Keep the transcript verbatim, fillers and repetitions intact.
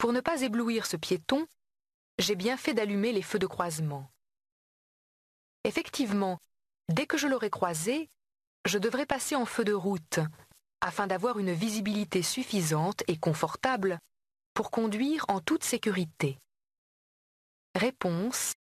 Pour ne pas éblouir ce piéton, j'ai bien fait d'allumer les feux de croisement. Effectivement, dès que je l'aurai croisé, je devrais passer en feu de route, afin d'avoir une visibilité suffisante et confortable pour conduire en toute sécurité. Réponse